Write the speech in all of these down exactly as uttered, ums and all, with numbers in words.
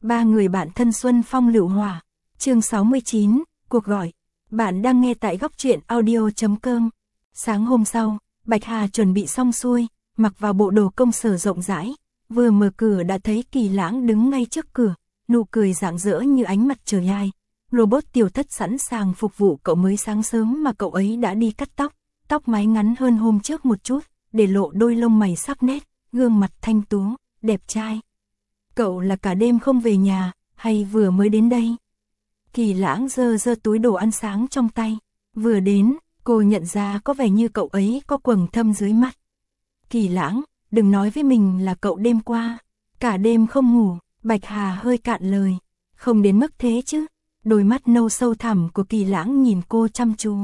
Ba người bạn thân Xuân Phong Lựu Hỏa. Chương sáu mươi chín, cuộc gọi. Bạn đang nghe tại góc truyện audio chấm com. Sáng hôm sau, Bạch Hà chuẩn bị xong xuôi, mặc vào bộ đồ công sở rộng rãi, vừa mở cửa đã thấy Kỳ Lãng đứng ngay trước cửa, nụ cười rạng rỡ như ánh mặt trời ai. Robot tiểu thất sẵn sàng phục vụ cậu. Mới sáng sớm mà cậu ấy đã đi cắt tóc, tóc mái ngắn hơn hôm trước một chút, để lộ đôi lông mày sắc nét, gương mặt thanh tú, đẹp trai. Cậu là cả đêm không về nhà, hay vừa mới đến đây? Kỳ Lãng giơ giơ túi đồ ăn sáng trong tay. Vừa đến, cô nhận ra có vẻ như cậu ấy có quầng thâm dưới mắt. Kỳ Lãng, đừng nói với mình là cậu đêm qua cả đêm không ngủ. Bạch Hà hơi cạn lời. Không đến mức thế chứ. Đôi mắt nâu sâu thẳm của Kỳ Lãng nhìn cô chăm chú.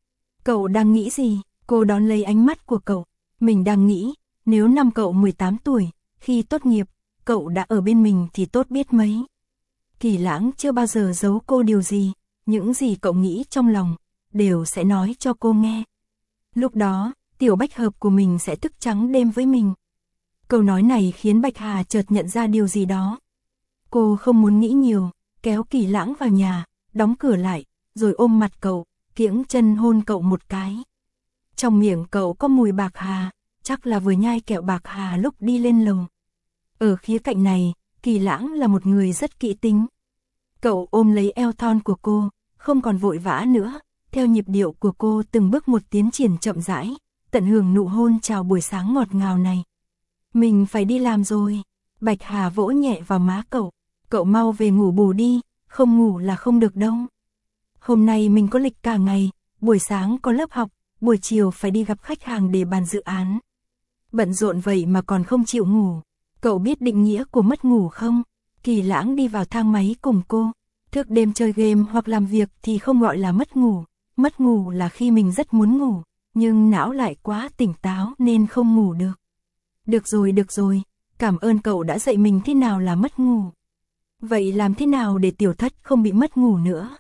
Cậu đang nghĩ gì? Cô đón lấy ánh mắt của cậu. Mình đang nghĩ, nếu năm cậu mười tám tuổi, khi tốt nghiệp, cậu đã ở bên mình thì tốt biết mấy. Kỳ Lãng chưa bao giờ giấu cô điều gì, những gì cậu nghĩ trong lòng, đều sẽ nói cho cô nghe. Lúc đó, tiểu bách hợp của mình sẽ thức trắng đêm với mình. Câu nói này khiến Bạch Hà chợt nhận ra điều gì đó. Cô không muốn nghĩ nhiều, kéo Kỳ Lãng vào nhà, đóng cửa lại, rồi ôm mặt cậu, kiễng chân hôn cậu một cái. Trong miệng cậu có mùi bạc hà, chắc là vừa nhai kẹo bạc hà lúc đi lên lầu. Ở khía cạnh này, Kỳ Lãng là một người rất kỹ tính. Cậu ôm lấy eo thon của cô, không còn vội vã nữa, theo nhịp điệu của cô từng bước một tiến triển chậm rãi, tận hưởng nụ hôn chào buổi sáng ngọt ngào này. Mình phải đi làm rồi. Bạch Hà vỗ nhẹ vào má cậu. Cậu mau về ngủ bù đi, không ngủ là không được đâu. Hôm nay mình có lịch cả ngày, buổi sáng có lớp học, buổi chiều phải đi gặp khách hàng để bàn dự án. Bận rộn vậy mà còn không chịu ngủ. Cậu biết định nghĩa của mất ngủ không? Kỳ Lãng đi vào thang máy cùng cô. Thức đêm chơi game hoặc làm việc thì không gọi là mất ngủ. Mất ngủ là khi mình rất muốn ngủ, nhưng não lại quá tỉnh táo nên không ngủ được. Được rồi, được rồi, cảm ơn cậu đã dạy mình thế nào là mất ngủ. Vậy làm thế nào để tiểu thất không bị mất ngủ nữa?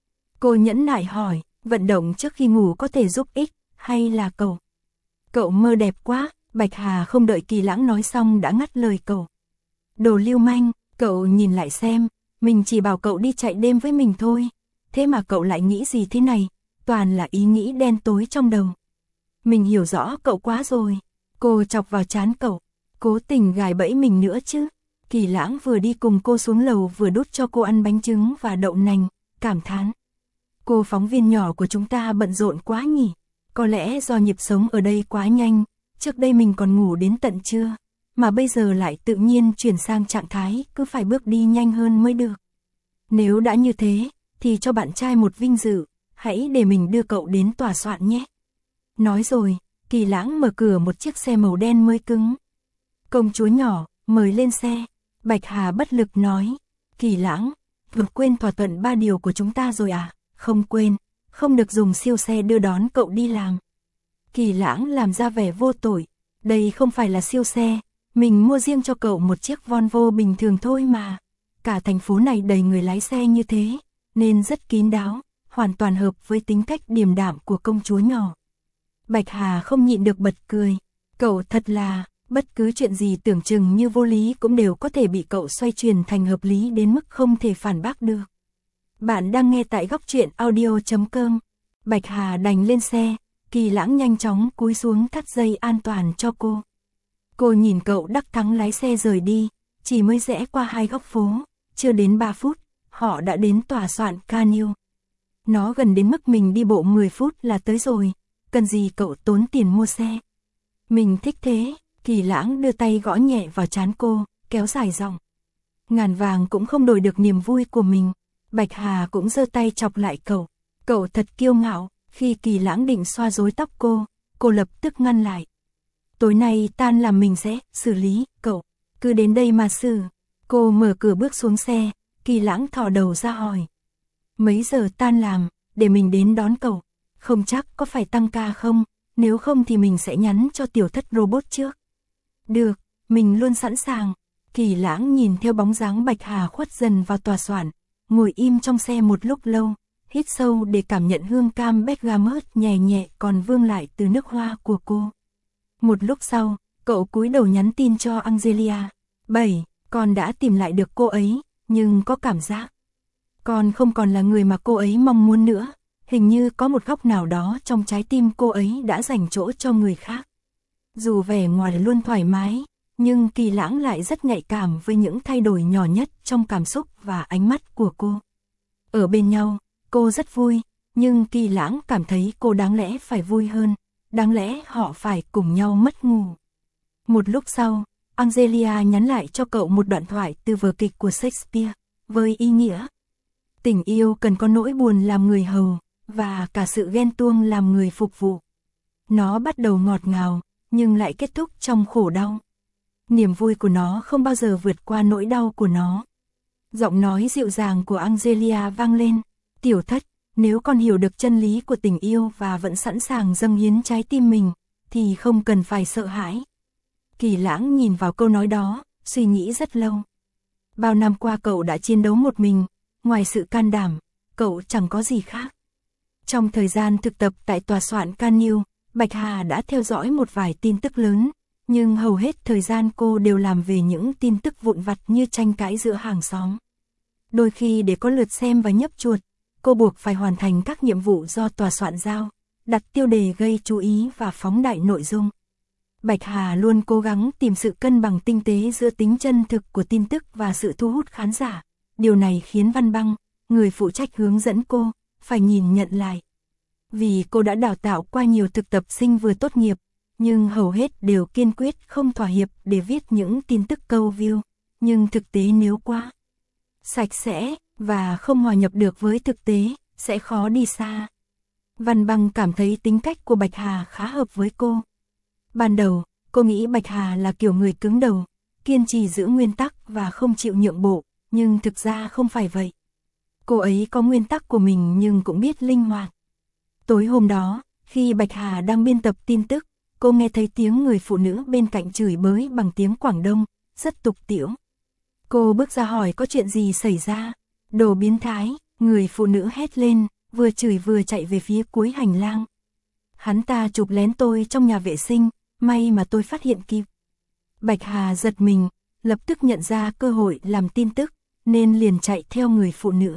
Cô nhẫn nại hỏi, vận động trước khi ngủ có thể giúp ích, hay là cậu? Cậu mơ đẹp quá. Bạch Hà không đợi Kỳ Lãng nói xong đã ngắt lời cậu. Đồ lưu manh, cậu nhìn lại xem, mình chỉ bảo cậu đi chạy đêm với mình thôi. Thế mà cậu lại nghĩ gì thế này, toàn là ý nghĩ đen tối trong đầu. Mình hiểu rõ cậu quá rồi. Cô chọc vào trán cậu, cố tình gài bẫy mình nữa chứ. Kỳ Lãng vừa đi cùng cô xuống lầu vừa đút cho cô ăn bánh trứng và đậu nành, cảm thán. Cô phóng viên nhỏ của chúng ta bận rộn quá nhỉ. Có lẽ do nhịp sống ở đây quá nhanh. Trước đây mình còn ngủ đến tận trưa, mà bây giờ lại tự nhiên chuyển sang trạng thái cứ phải bước đi nhanh hơn mới được. Nếu đã như thế, thì cho bạn trai một vinh dự, hãy để mình đưa cậu đến tòa soạn nhé. Nói rồi, Kỳ Lãng mở cửa một chiếc xe màu đen mới cứng. Công chúa nhỏ, mời lên xe. Bạch Hà bất lực nói. Kỳ Lãng, vừa quên thỏa thuận ba điều của chúng ta rồi à? Không quên, không được dùng siêu xe đưa đón cậu đi làm. Kỳ Lãng làm ra vẻ vô tội. Đây không phải là siêu xe, mình mua riêng cho cậu một chiếc Volvo bình thường thôi mà. Cả thành phố này đầy người lái xe như thế, nên rất kín đáo, hoàn toàn hợp với tính cách điềm đạm của công chúa nhỏ. Bạch Hà không nhịn được bật cười. Cậu thật là, bất cứ chuyện gì tưởng chừng như vô lý cũng đều có thể bị cậu xoay chuyển thành hợp lý đến mức không thể phản bác được. Bạn đang nghe tại góc truyện audio chấm com. Bạch Hà đành lên xe. Kỳ Lãng nhanh chóng cúi xuống thắt dây an toàn cho cô. Cô nhìn cậu đắc thắng lái xe rời đi, chỉ mới rẽ qua hai góc phố, chưa đến ba phút, họ đã đến tòa soạn Canil. Nó gần đến mức mình đi bộ mười phút là tới rồi, cần gì cậu tốn tiền mua xe. Mình thích thế. Kỳ Lãng đưa tay gõ nhẹ vào trán cô, kéo dài giọng. Ngàn vàng cũng không đổi được niềm vui của mình. Bạch Hà cũng giơ tay chọc lại cậu. Cậu thật kiêu ngạo. Khi Kỳ Lãng định xoa rối tóc cô, cô lập tức ngăn lại. Tối nay tan làm mình sẽ xử lý cậu, cứ đến đây mà xử. Cô mở cửa bước xuống xe, Kỳ Lãng thò đầu ra hỏi. Mấy giờ tan làm, để mình đến đón cậu. Không chắc có phải tăng ca không, nếu không thì mình sẽ nhắn cho tiểu thất robot trước. Được, mình luôn sẵn sàng. Kỳ Lãng nhìn theo bóng dáng Bạch Hà khuất dần vào tòa soạn, ngồi im trong xe một lúc lâu. Hít sâu để cảm nhận hương cam bergamot nhẹ nhẹ còn vương lại từ nước hoa của cô. Một lúc sau, cậu cúi đầu nhắn tin cho Angelia. Bảy, con đã tìm lại được cô ấy, nhưng có cảm giác con không còn là người mà cô ấy mong muốn nữa, hình như có một góc nào đó trong trái tim cô ấy đã dành chỗ cho người khác. Dù vẻ ngoài luôn thoải mái, nhưng Kỳ Lãng lại rất nhạy cảm với những thay đổi nhỏ nhất trong cảm xúc và ánh mắt của cô. Ở bên nhau, cô rất vui, nhưng Kỳ Lãng cảm thấy cô đáng lẽ phải vui hơn, đáng lẽ họ phải cùng nhau mất ngủ. Một lúc sau, Angelia nhắn lại cho cậu một đoạn thoại từ vở kịch của Shakespeare, với ý nghĩa: tình yêu cần có nỗi buồn làm người hầu, và cả sự ghen tuông làm người phục vụ. Nó bắt đầu ngọt ngào, nhưng lại kết thúc trong khổ đau. Niềm vui của nó không bao giờ vượt qua nỗi đau của nó. Giọng nói dịu dàng của Angelia vang lên: tiểu thất, nếu con hiểu được chân lý của tình yêu và vẫn sẵn sàng dâng hiến trái tim mình, thì không cần phải sợ hãi. Kỳ Lãng nhìn vào câu nói đó, suy nghĩ rất lâu. Bao năm qua cậu đã chiến đấu một mình, ngoài sự can đảm, cậu chẳng có gì khác. Trong thời gian thực tập tại tòa soạn Can Nhiêu, Bạch Hà đã theo dõi một vài tin tức lớn, nhưng hầu hết thời gian cô đều làm về những tin tức vụn vặt như tranh cãi giữa hàng xóm. Đôi khi để có lượt xem và nhấp chuột, cô buộc phải hoàn thành các nhiệm vụ do tòa soạn giao, đặt tiêu đề gây chú ý và phóng đại nội dung. Bạch Hà luôn cố gắng tìm sự cân bằng tinh tế giữa tính chân thực của tin tức và sự thu hút khán giả. Điều này khiến Văn Băng, người phụ trách hướng dẫn cô, phải nhìn nhận lại. Vì cô đã đào tạo qua nhiều thực tập sinh vừa tốt nghiệp, nhưng hầu hết đều kiên quyết không thỏa hiệp để viết những tin tức câu view. Nhưng thực tế nếu quá sạch sẽ và không hòa nhập được với thực tế, sẽ khó đi xa. Văn Băng cảm thấy tính cách của Bạch Hà khá hợp với cô. Ban đầu, cô nghĩ Bạch Hà là kiểu người cứng đầu, kiên trì giữ nguyên tắc và không chịu nhượng bộ, nhưng thực ra không phải vậy. Cô ấy có nguyên tắc của mình nhưng cũng biết linh hoạt. Tối hôm đó, khi Bạch Hà đang biên tập tin tức, cô nghe thấy tiếng người phụ nữ bên cạnh chửi bới bằng tiếng Quảng Đông, rất tục tĩu. Cô bước ra hỏi có chuyện gì xảy ra. Đồ biến thái, người phụ nữ hét lên, vừa chửi vừa chạy về phía cuối hành lang. Hắn ta chụp lén tôi trong nhà vệ sinh, may mà tôi phát hiện kịp. Bạch Hà giật mình, lập tức nhận ra cơ hội làm tin tức, nên liền chạy theo người phụ nữ.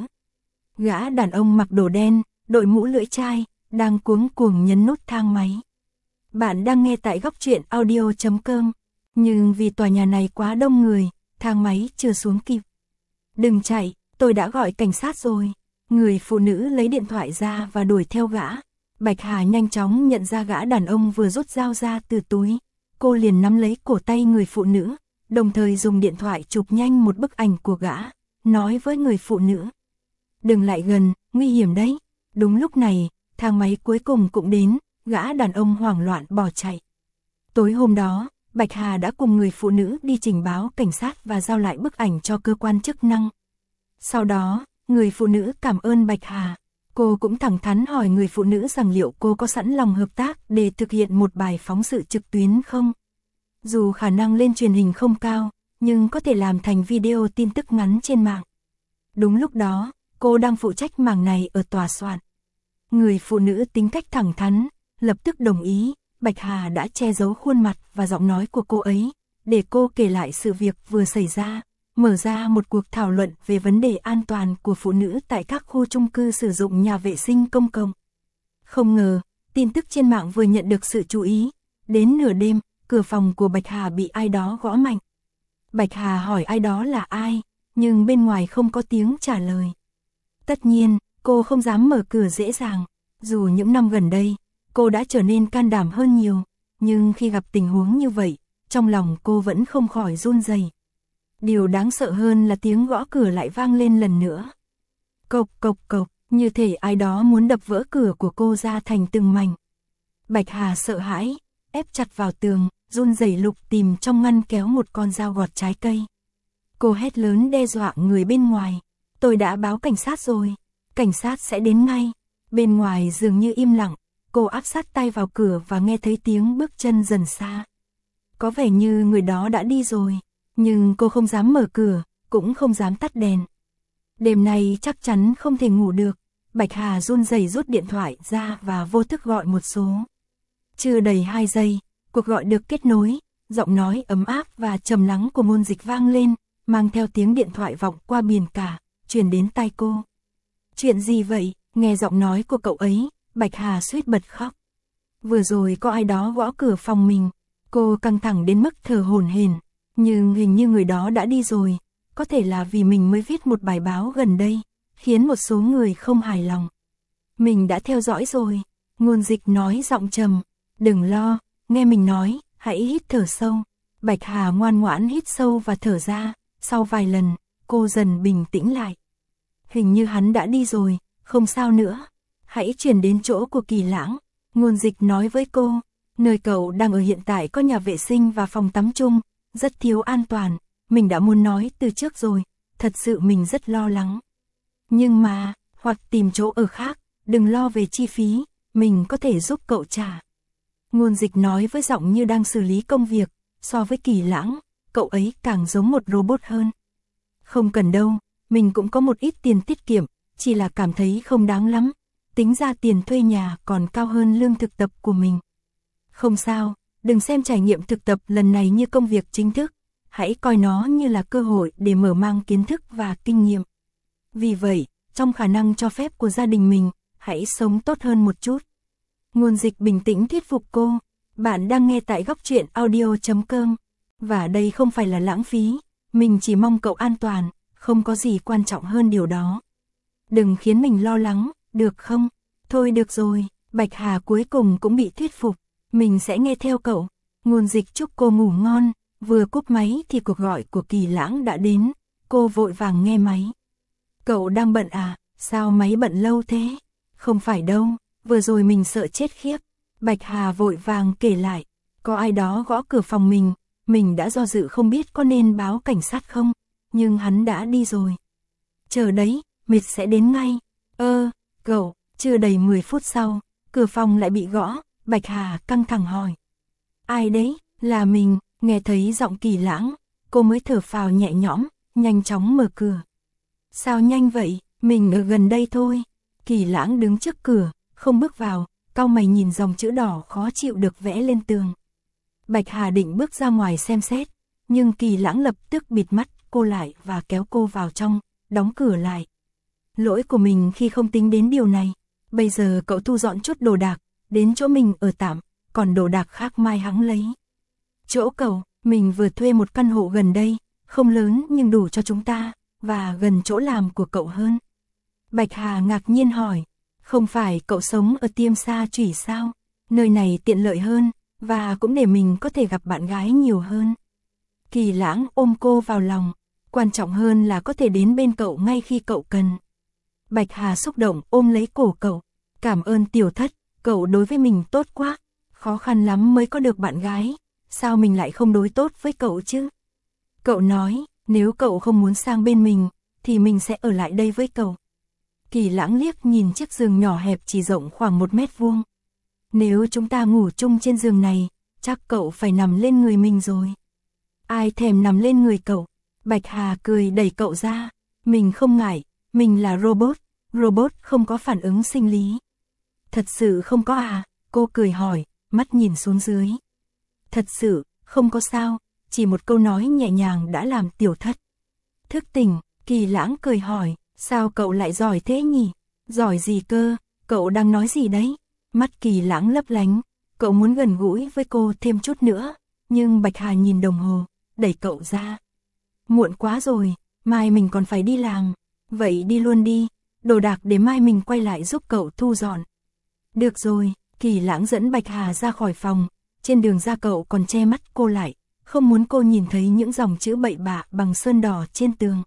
Gã đàn ông mặc đồ đen, đội mũ lưỡi chai, đang cuống cuồng nhấn nút thang máy. Bạn đang nghe tại góc truyện audio chấm com, nhưng vì tòa nhà này quá đông người, thang máy chưa xuống kịp. Đừng chạy, tôi đã gọi cảnh sát rồi. Người phụ nữ lấy điện thoại ra và đuổi theo gã. Bạch Hà nhanh chóng nhận ra gã đàn ông vừa rút dao ra từ túi. Cô liền nắm lấy cổ tay người phụ nữ, đồng thời dùng điện thoại chụp nhanh một bức ảnh của gã, nói với người phụ nữ: đừng lại gần, nguy hiểm đấy. Đúng lúc này, thang máy cuối cùng cũng đến, gã đàn ông hoảng loạn bỏ chạy. Tối hôm đó, Bạch Hà đã cùng người phụ nữ đi trình báo cảnh sát và giao lại bức ảnh cho cơ quan chức năng. Sau đó, người phụ nữ cảm ơn Bạch Hà. Cô cũng thẳng thắn hỏi người phụ nữ rằng liệu cô có sẵn lòng hợp tác để thực hiện một bài phóng sự trực tuyến không? Dù khả năng lên truyền hình không cao, nhưng có thể làm thành video tin tức ngắn trên mạng. Đúng lúc đó, cô đang phụ trách mảng này ở tòa soạn. Người phụ nữ tính cách thẳng thắn, lập tức đồng ý. Bạch Hà đã che giấu khuôn mặt và giọng nói của cô ấy, để cô kể lại sự việc vừa xảy ra, mở ra một cuộc thảo luận về vấn đề an toàn của phụ nữ tại các khu chung cư sử dụng nhà vệ sinh công cộng. Không ngờ, tin tức trên mạng vừa nhận được sự chú ý. Đến nửa đêm, cửa phòng của Bạch Hà bị ai đó gõ mạnh. Bạch Hà hỏi ai đó là ai, nhưng bên ngoài không có tiếng trả lời. Tất nhiên, cô không dám mở cửa dễ dàng. Dù những năm gần đây, cô đã trở nên can đảm hơn nhiều, nhưng khi gặp tình huống như vậy, trong lòng cô vẫn không khỏi run rẩy. Điều đáng sợ hơn là tiếng gõ cửa lại vang lên lần nữa. Cộc cộc cộc, như thể ai đó muốn đập vỡ cửa của cô ra thành từng mảnh. Bạch Hà sợ hãi, ép chặt vào tường, run rẩy lục tìm trong ngăn kéo một con dao gọt trái cây. Cô hét lớn đe dọa người bên ngoài. Tôi đã báo cảnh sát rồi, cảnh sát sẽ đến ngay. Bên ngoài dường như im lặng, cô áp sát tay vào cửa và nghe thấy tiếng bước chân dần xa. Có vẻ như người đó đã đi rồi, nhưng cô không dám mở cửa, cũng không dám tắt đèn. Đêm nay chắc chắn không thể ngủ được. Bạch Hà run rẩy rút điện thoại ra và vô thức gọi một số. Chưa đầy hai giây, cuộc gọi được kết nối, giọng nói ấm áp và trầm lắng của Môn Dịch vang lên. mang theo tiếng điện thoại vọng qua biển cả, truyền đến tai cô. Chuyện gì vậy? Nghe giọng nói của cậu ấy, Bạch Hà suýt bật khóc. Vừa rồi có ai đó gõ cửa phòng mình, cô căng thẳng đến mức thở hổn hển, nhưng hình như người đó đã đi rồi, có thể là vì mình mới viết một bài báo gần đây, khiến một số người không hài lòng. Mình đã theo dõi rồi, Ngôn Dịch nói giọng trầm, đừng lo, nghe mình nói, hãy hít thở sâu. Bạch Hà ngoan ngoãn hít sâu và thở ra, sau vài lần, cô dần bình tĩnh lại. Hình như hắn đã đi rồi, không sao nữa, hãy chuyển đến chỗ của Kỳ Lãng. Ngôn Dịch nói với cô, nơi cậu đang ở hiện tại có nhà vệ sinh và phòng tắm chung, rất thiếu an toàn, mình đã muốn nói từ trước rồi, thật sự mình rất lo lắng. Nhưng mà, hoặc tìm chỗ ở khác, đừng lo về chi phí, mình có thể giúp cậu trả. Ngôn Dịch nói với giọng như đang xử lý công việc, so với Kỳ Lãng, cậu ấy càng giống một robot hơn. Không cần đâu, mình cũng có một ít tiền tiết kiệm, chỉ là cảm thấy không đáng lắm, tính ra tiền thuê nhà còn cao hơn lương thực tập của mình. Không sao, đừng xem trải nghiệm thực tập lần này như công việc chính thức, hãy coi nó như là cơ hội để mở mang kiến thức và kinh nghiệm. Vì vậy, trong khả năng cho phép của gia đình mình, hãy sống tốt hơn một chút. Ngôn Dịch bình tĩnh thuyết phục cô, bạn đang nghe tại góc truyện audio chấm com, và đây không phải là lãng phí, mình chỉ mong cậu an toàn, không có gì quan trọng hơn điều đó. Đừng khiến mình lo lắng, được không? Thôi được rồi, Bạch Hà cuối cùng cũng bị thuyết phục, mình sẽ nghe theo cậu. Ngôn Dịch chúc cô ngủ ngon, vừa cúp máy thì cuộc gọi của Kỳ Lãng đã đến, cô vội vàng nghe máy. Cậu đang bận à, sao máy bận lâu thế? Không phải đâu, vừa rồi mình sợ chết khiếp. Bạch Hà vội vàng kể lại, có ai đó gõ cửa phòng mình, mình đã do dự không biết có nên báo cảnh sát không, nhưng hắn đã đi rồi. Chờ đấy, mệt sẽ đến ngay. Ơ, cậu, chưa đầy mười phút sau, cửa phòng lại bị gõ, Bạch Hà căng thẳng hỏi. Ai đấy, là mình, nghe thấy giọng Kỳ Lãng, cô mới thở phào nhẹ nhõm, nhanh chóng mở cửa. Sao nhanh vậy, mình ở gần đây thôi. Kỳ Lãng đứng trước cửa, không bước vào, cau mày nhìn dòng chữ đỏ khó chịu được vẽ lên tường. Bạch Hà định bước ra ngoài xem xét, nhưng Kỳ Lãng lập tức bịt mắt cô lại và kéo cô vào trong, đóng cửa lại. Lỗi của mình khi không tính đến điều này, bây giờ cậu thu dọn chút đồ đạc, đến chỗ mình ở tạm, còn đồ đạc khác mai hắn lấy. Chỗ cậu, mình vừa thuê một căn hộ gần đây, không lớn nhưng đủ cho chúng ta, và gần chỗ làm của cậu hơn. Bạch Hà ngạc nhiên hỏi, không phải cậu sống ở Tiêm Sa Chủy sao? Nơi này tiện lợi hơn, và cũng để mình có thể gặp bạn gái nhiều hơn. Kỳ Lãng ôm cô vào lòng, quan trọng hơn là có thể đến bên cậu ngay khi cậu cần. Bạch Hà xúc động ôm lấy cổ cậu, cảm ơn tiểu thất, cậu đối với mình tốt quá, khó khăn lắm mới có được bạn gái, sao mình lại không đối tốt với cậu chứ? Cậu nói, nếu cậu không muốn sang bên mình, thì mình sẽ ở lại đây với cậu. Kỳ Lãng liếc nhìn chiếc giường nhỏ hẹp chỉ rộng khoảng một mét vuông. Nếu chúng ta ngủ chung trên giường này, chắc cậu phải nằm lên người mình rồi. Ai thèm nằm lên người cậu? Bạch Hà cười đẩy cậu ra. Mình không ngại, mình là robot, robot không có phản ứng sinh lý. Thật sự không có à? Cô cười hỏi, mắt nhìn xuống dưới. Thật sự, không có sao, chỉ một câu nói nhẹ nhàng đã làm tiểu thất thức tỉnh. Kỳ Lãng cười hỏi, sao cậu lại giỏi thế nhỉ? Giỏi gì cơ, cậu đang nói gì đấy? Mắt Kỳ Lãng lấp lánh, cậu muốn gần gũi với cô thêm chút nữa, nhưng Bạch Hà nhìn đồng hồ, đẩy cậu ra. Muộn quá rồi, mai mình còn phải đi làm, vậy đi luôn đi, đồ đạc để mai mình quay lại giúp cậu thu dọn. Được rồi, Kỳ Lãng dẫn Bạch Hà ra khỏi phòng, trên đường ra cậu còn che mắt cô lại, không muốn cô nhìn thấy những dòng chữ bậy bạ bằng sơn đỏ trên tường.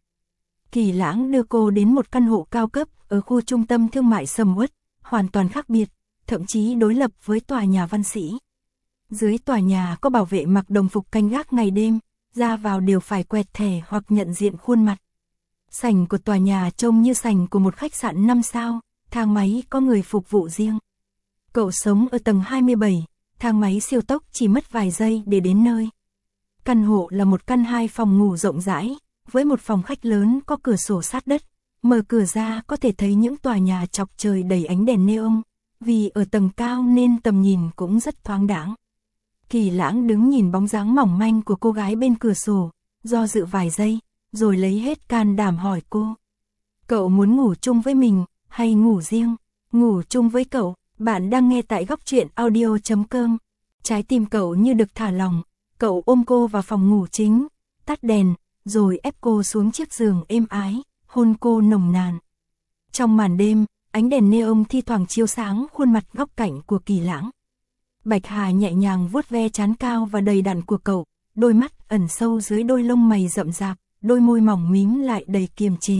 Kỳ Lãng đưa cô đến một căn hộ cao cấp ở khu trung tâm thương mại sầm uất, hoàn toàn khác biệt, thậm chí đối lập với tòa nhà Văn Sĩ. Dưới tòa nhà có bảo vệ mặc đồng phục canh gác ngày đêm, ra vào đều phải quẹt thẻ hoặc nhận diện khuôn mặt. Sảnh của tòa nhà trông như sảnh của một khách sạn năm sao, thang máy có người phục vụ riêng. Cậu sống ở tầng hai mươi bảy, thang máy siêu tốc chỉ mất vài giây để đến nơi. Căn hộ là một căn hai phòng ngủ rộng rãi, với một phòng khách lớn có cửa sổ sát đất, mở cửa ra có thể thấy những tòa nhà chọc trời đầy ánh đèn neon, vì ở tầng cao nên tầm nhìn cũng rất thoáng đãng. Kỳ Lãng đứng nhìn bóng dáng mỏng manh của cô gái bên cửa sổ, do dự vài giây, rồi lấy hết can đảm hỏi cô. Cậu muốn ngủ chung với mình, hay ngủ riêng? Ngủ chung với cậu. Bạn đang nghe tại góc truyện audio chấm com. Trái tim cậu như được thả lỏng, cậu ôm cô vào phòng ngủ chính, tắt đèn, rồi ép cô xuống chiếc giường êm ái, hôn cô nồng nàn. Trong màn đêm, ánh đèn neon thi thoảng chiếu sáng khuôn mặt góc cạnh của Kỳ Lãng. Bạch Hà nhẹ nhàng vuốt ve trán cao và đầy đặn của cậu, đôi mắt ẩn sâu dưới đôi lông mày rậm rạp, đôi môi mỏng mím lại đầy kiềm chế.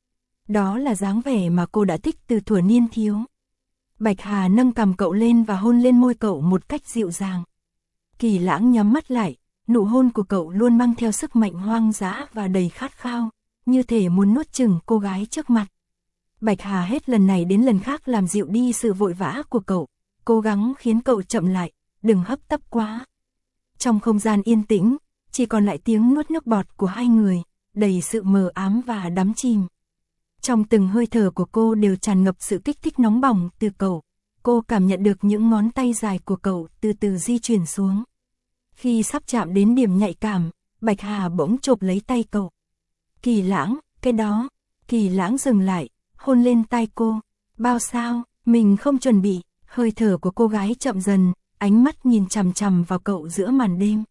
Đó là dáng vẻ mà cô đã thích từ thuở niên thiếu. Bạch Hà nâng cằm cậu lên và hôn lên môi cậu một cách dịu dàng. Kỳ Lãng nhắm mắt lại, nụ hôn của cậu luôn mang theo sức mạnh hoang dã và đầy khát khao, như thể muốn nuốt chửng cô gái trước mặt. Bạch Hà hết lần này đến lần khác làm dịu đi sự vội vã của cậu, cố gắng khiến cậu chậm lại, đừng hấp tấp quá. Trong không gian yên tĩnh, chỉ còn lại tiếng nuốt nước bọt của hai người, đầy sự mờ ám và đắm chìm. Trong từng hơi thở của cô đều tràn ngập sự kích thích nóng bỏng từ cậu. Cô cảm nhận được những ngón tay dài của cậu từ từ di chuyển xuống. Khi sắp chạm đến điểm nhạy cảm, Bạch Hà bỗng chộp lấy tay cậu. Kỳ Lãng, cái đó. Kỳ Lãng dừng lại, hôn lên tai cô. Bao sao, mình không chuẩn bị. Hơi thở của cô gái chậm dần, ánh mắt nhìn chằm chằm vào cậu giữa màn đêm.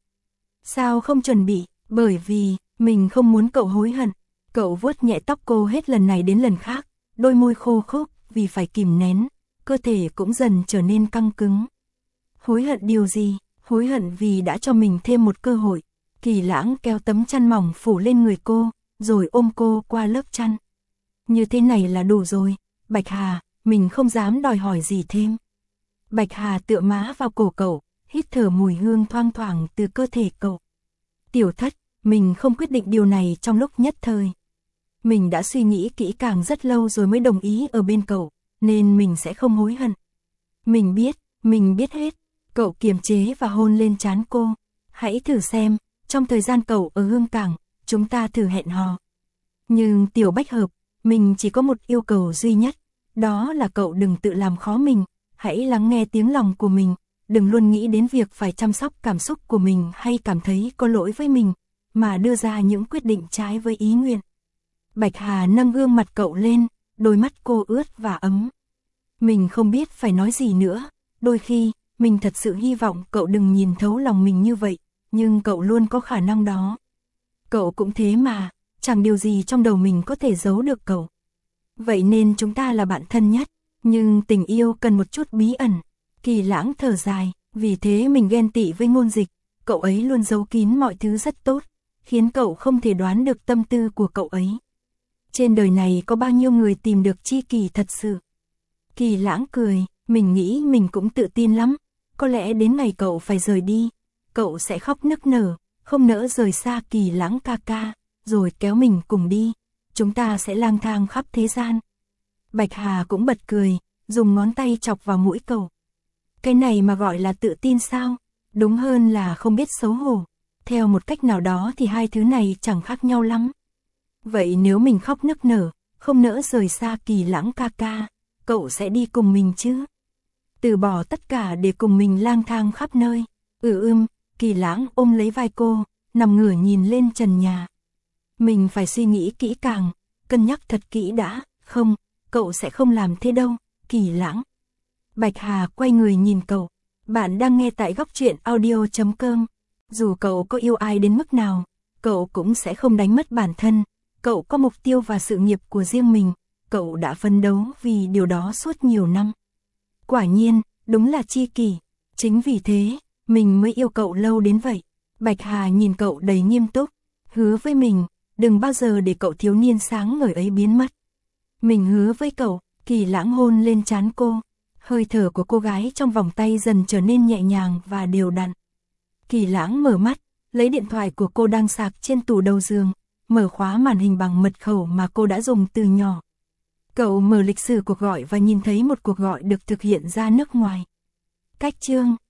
Sao không chuẩn bị? Bởi vì, mình không muốn cậu hối hận. Cậu vuốt nhẹ tóc cô hết lần này đến lần khác, đôi môi khô khốc vì phải kìm nén, cơ thể cũng dần trở nên căng cứng. Hối hận điều gì? Hối hận vì đã cho mình thêm một cơ hội. Kỳ Lãng kéo tấm chăn mỏng phủ lên người cô, rồi ôm cô qua lớp chăn. Như thế này là đủ rồi, Bạch Hà, mình không dám đòi hỏi gì thêm. Bạch Hà tựa má vào cổ cậu, hít thở mùi hương thoang thoảng từ cơ thể cậu. Tiểu Thất, mình không quyết định điều này trong lúc nhất thời. Mình đã suy nghĩ kỹ càng rất lâu rồi mới đồng ý ở bên cậu, nên mình sẽ không hối hận. Mình biết, mình biết hết. Cậu kiềm chế và hôn lên trán cô. Hãy thử xem, trong thời gian cậu ở Hương Cảng, chúng ta thử hẹn hò. Nhưng Tiểu Bách Hợp, mình chỉ có một yêu cầu duy nhất, đó là cậu đừng tự làm khó mình, hãy lắng nghe tiếng lòng của mình, đừng luôn nghĩ đến việc phải chăm sóc cảm xúc của mình hay cảm thấy có lỗi với mình, mà đưa ra những quyết định trái với ý nguyện. Bạch Hà nâng gương mặt cậu lên, đôi mắt cô ướt và ấm. Mình không biết phải nói gì nữa, đôi khi, mình thật sự hy vọng cậu đừng nhìn thấu lòng mình như vậy, nhưng cậu luôn có khả năng đó. Cậu cũng thế mà, chẳng điều gì trong đầu mình có thể giấu được cậu. Vậy nên chúng ta là bạn thân nhất, nhưng tình yêu cần một chút bí ẩn. Kỳ Lãng thở dài, vì thế mình ghen tị với Ngôn Dịch, cậu ấy luôn giấu kín mọi thứ rất tốt, khiến cậu không thể đoán được tâm tư của cậu ấy. Trên đời này có bao nhiêu người tìm được tri kỷ thật sự. Kỳ Lãng cười, mình nghĩ mình cũng tự tin lắm, có lẽ đến ngày cậu phải rời đi, cậu sẽ khóc nức nở, không nỡ rời xa Kỳ Lãng ca ca, rồi kéo mình cùng đi, chúng ta sẽ lang thang khắp thế gian. Bạch Hà cũng bật cười, dùng ngón tay chọc vào mũi cậu. Cái này mà gọi là tự tin sao? Đúng hơn là không biết xấu hổ. Theo một cách nào đó thì hai thứ này chẳng khác nhau lắm. Vậy nếu mình khóc nức nở, không nỡ rời xa Kỳ Lãng ca ca, cậu sẽ đi cùng mình chứ? Từ bỏ tất cả để cùng mình lang thang khắp nơi. Ừ ưm, Kỳ Lãng ôm lấy vai cô, nằm ngửa nhìn lên trần nhà. Mình phải suy nghĩ kỹ càng, cân nhắc thật kỹ đã, không, cậu sẽ không làm thế đâu, Kỳ Lãng. Bạch Hà quay người nhìn cậu. Bạn đang nghe tại góc truyện audio chấm com. Dù cậu có yêu ai đến mức nào, cậu cũng sẽ không đánh mất bản thân. Cậu có mục tiêu và sự nghiệp của riêng mình. Cậu đã phấn đấu vì điều đó suốt nhiều năm. Quả nhiên, đúng là tri kỷ. Chính vì thế, mình mới yêu cậu lâu đến vậy. Bạch Hà nhìn cậu đầy nghiêm túc. Hứa với mình, đừng bao giờ để cậu thiếu niên sáng ngời ấy biến mất. Mình hứa với cậu. Kỳ Lãng hôn lên trán cô. Hơi thở của cô gái trong vòng tay dần trở nên nhẹ nhàng và đều đặn. Kỳ Lãng mở mắt, lấy điện thoại của cô đang sạc trên tủ đầu giường, mở khóa màn hình bằng mật khẩu mà cô đã dùng từ nhỏ. Cậu mở lịch sử cuộc gọi và nhìn thấy một cuộc gọi được thực hiện ra nước ngoài. Cách chương